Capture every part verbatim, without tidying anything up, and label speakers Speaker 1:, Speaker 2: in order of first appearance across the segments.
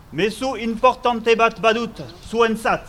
Speaker 1: Mezu importante bat badut zuentzat.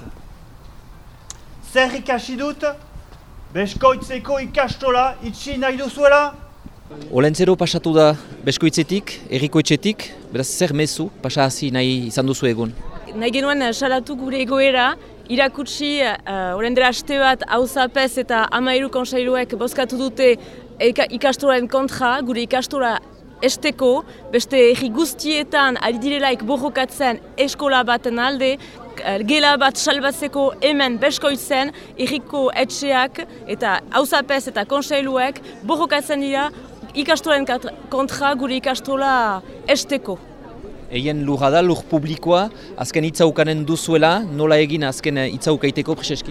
Speaker 1: Zer ikasi dut, Beskoitzeko ikastola itxi nahi duzuela?
Speaker 2: Olentzero pasatu da Beskoitzetik, Herrikoetxetik, beraz zer mezu pasa hasi nahi izan duzu egun?
Speaker 3: Nahi genuen salatu gure egoera, irakutsi uh, orendera aste bat auzapez eta hamairu kontseiluek bozkatu dute ikastolaren kontra, gure ikastola esteko, beste herri guztietan ari direlaik borrokatzen eskola baten alde, gela bat salbatzeko hemen Beskoitzen, herriko etxeak eta auzapez eta kontseiluek borrokatzen dira ikastolaren kontra gure ikastola esteko.
Speaker 2: Eien lurra da, lur publikoa, azken itzaukanen duzuela, nola egin azken itzaukaiteko preseski?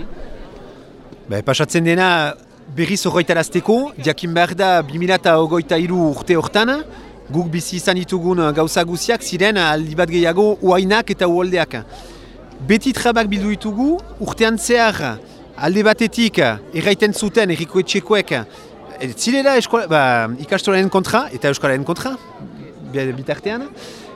Speaker 4: Be, pasatzen dena berriz horretarazteko, jakin behar da bi mila hogeita hiru urte hortan, guk bizi izan ditugun gauza guziak ziren aldi bat gehiago uainak eta uholdeak. Beti trabak bildu ditugu, urtean zehar alde batetik erraiten zuten herrikoetxekoek zirela eskola, ba, ikastolaren kontra eta euskararen kontra, bitartean.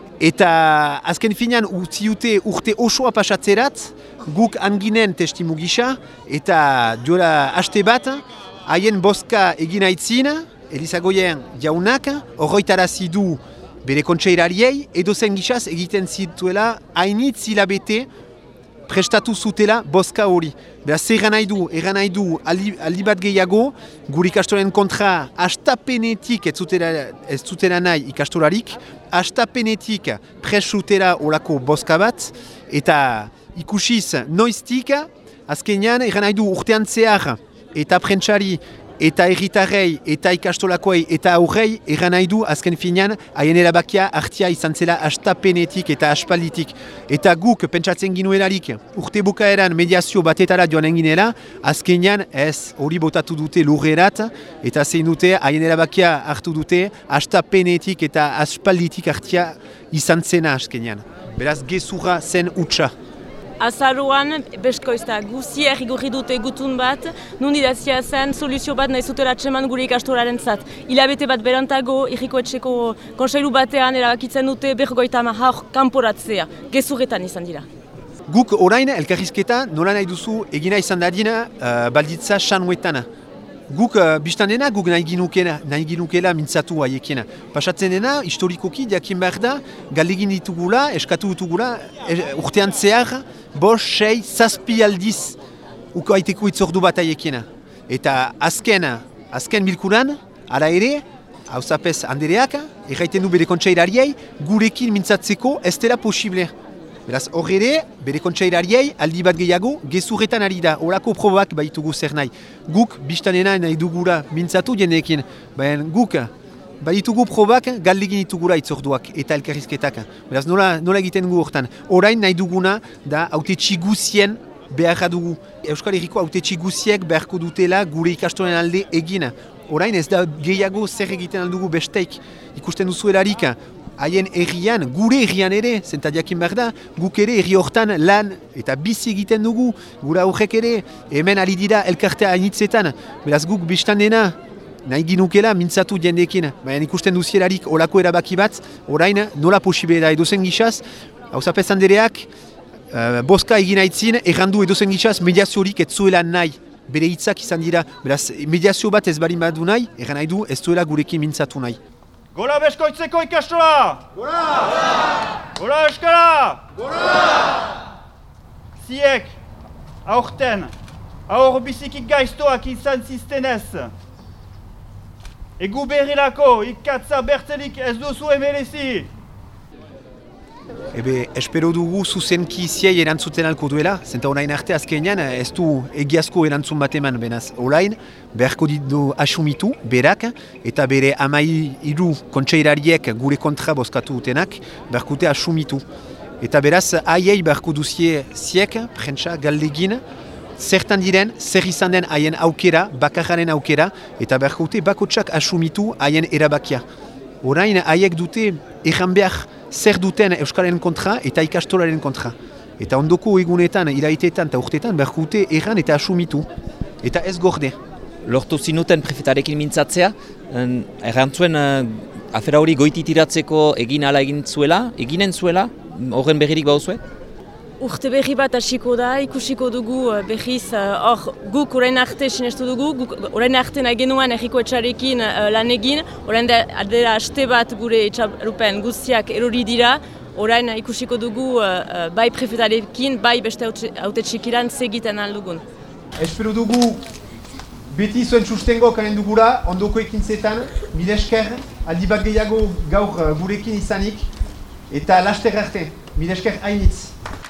Speaker 4: Eta azken finean utzi dute urte osoa pasatzerat, guk anginen testimu gisa, eta duela haste bat, haien bozka egin aitzin, Elizagoien jaunak, horroitarazi du bere kontseirariei, edozen gisaz egiten zituela hainitz hilabete prestatu zutela bozka hori. Beraz, erran nahi du, erran nahi du aldi, aldi bat gehiago, gure ikastolen kontra hastapenetik ez zutela, ez zutela nahi ikastolarik, hastapenetik presutela olako bozka bat, eta ikusiz noiztik, azkenean erran nahi du urtean zehar eta prentsari eta erritarrei, eta ikastolakoei, eta aurrei, erran nahi du azken finean haien erabakia hartia izan zela hastapenetik eta aspalditik. Eta guk pentsatzen ginuelarik urte bukaeran mediazio batetara joan enginela, azkenean ez hori botatu dute lurrerat, eta zein dute haien erabakia hartu dute hastapenetik eta aspalditik hartia izan zena azkenean. Beraz, gezurra zen utxa.
Speaker 3: Azaroan, Beskoizta guziak igurri dute gutun bat, nun idazia zen soluzio bat nahi zutela atseman gure ikastolaren zat. Hilabete bat berantago, Herrikoetxeko kontseilu batean erabakitzen dute berrogeita hamar kanporatzea, gezurretan izan dira.
Speaker 4: Guk orain elkarrizketa nola nahi duzu egina izan dadina uh, balditza sanuetan. Guk uh, biztan dena, guk nahi ginukela, nahi ginukela mintzatu haiekena. Pasatzen dena, historikoki diakin behar da, galdegin ditugula, eskatu ditugula, er, urtean zehar, bos, sei, zazpi aldiz uko haiteko itzordu bat haiekena. Eta azken, azken bilkuran, ara ere, hauzapez handereak, erraiten du bere kontseirariei, gurekin mintzatzeko ez dela posible. Beraz, hor ere, bere kontseirariei aldi bat gehiago gezurretan ari da, horako probak baitugu zer nahi. Guk, biztanena nahi dugula mintzatu jendeekin, baina guk, baitugu probak galdegin ditugula itzorduak eta elkarrizketak. Beraz, nola, nola egiten gu hortan. Orain nahi duguna da autetxi guzien beharra dugu. Euskal Herriko autetxi guziek beharko dutela gure ikastolen alde egin. Orain ez da gehiago zer egiten aldugu besteik. Ikusten duzu erarik, haien herrian, gure herrian ere, zenta diakin behar da, guk ere herri hortan lan eta bizi egiten dugu, gura aurrek ere, hemen ari dira elkartea hainitzetan. Beraz guk biztan dena, nahi ginukela mintzatu jendeekin. Baina ikusten duzielarik olako erabaki bat, orain nola posible da edozen gixaz, hauzapez handereak, uh, boska egin aitzin, errandu edozen gixaz mediaziorik ez zuela nahi. Bere hitzak izan dira, beraz mediazio bat ez bari badu nahi, erran nahi du ez zuela gurekin mintzatu nahi.
Speaker 1: Gola Beskoitzeko ikastola! Gola! Gola Euskara! Gola! Ziek, aurten, aur biziki gaiztoak izan ziztenez. Egu berrilako ikatza bertzelik ez duzu emerezi.
Speaker 4: Ebe, espero dugu zuzenki ziei erantzuten alko duela, zenta orain arte azkenean ez du egiazko erantzun bat eman benaz. Olain, beharko ditu asumitu, berak, eta bere amai hiru kontseirariek gure kontra bozkatu dutenak, beharko dute asumitu. Eta beraz, haiei beharko duzie ziek, prentsa, galdegin, zertan diren, zer izan den haien aukera, bakarraren aukera, eta beharko dute bakotsak asumitu haien erabakia. Orain, haiek dute erran behar zer duten Euskararen kontra eta ikastolaren kontra. Eta ondoko egunetan, iraitetan eta urtetan beharko dute erran eta asumitu. Eta ez gorde.
Speaker 2: Lortu zinuten prefetarekin mintzatzea, errantzuen afera hori goiti tiratzeko egin ala egin zuela, eginen zuela? horren berririk bauzue?
Speaker 3: Urte berri bat hasiko da, ikusiko dugu berriz, hor guk orain arte sinestu dugu, guk orain arte nahi genuan erriko etxarekin uh, lan egin, orain dela haste bat gure etxarupen guztiak erori dira, orain ikusiko dugu uh, bai prefetarekin, bai beste haute txikiran segiten aldugun.
Speaker 4: Espero dugu beti zuen sustengo karen dugula, ondoko ekintzetan, mila esker, aldi bat gehiago gaur gurekin izanik, eta laster arte, mila esker hainitz.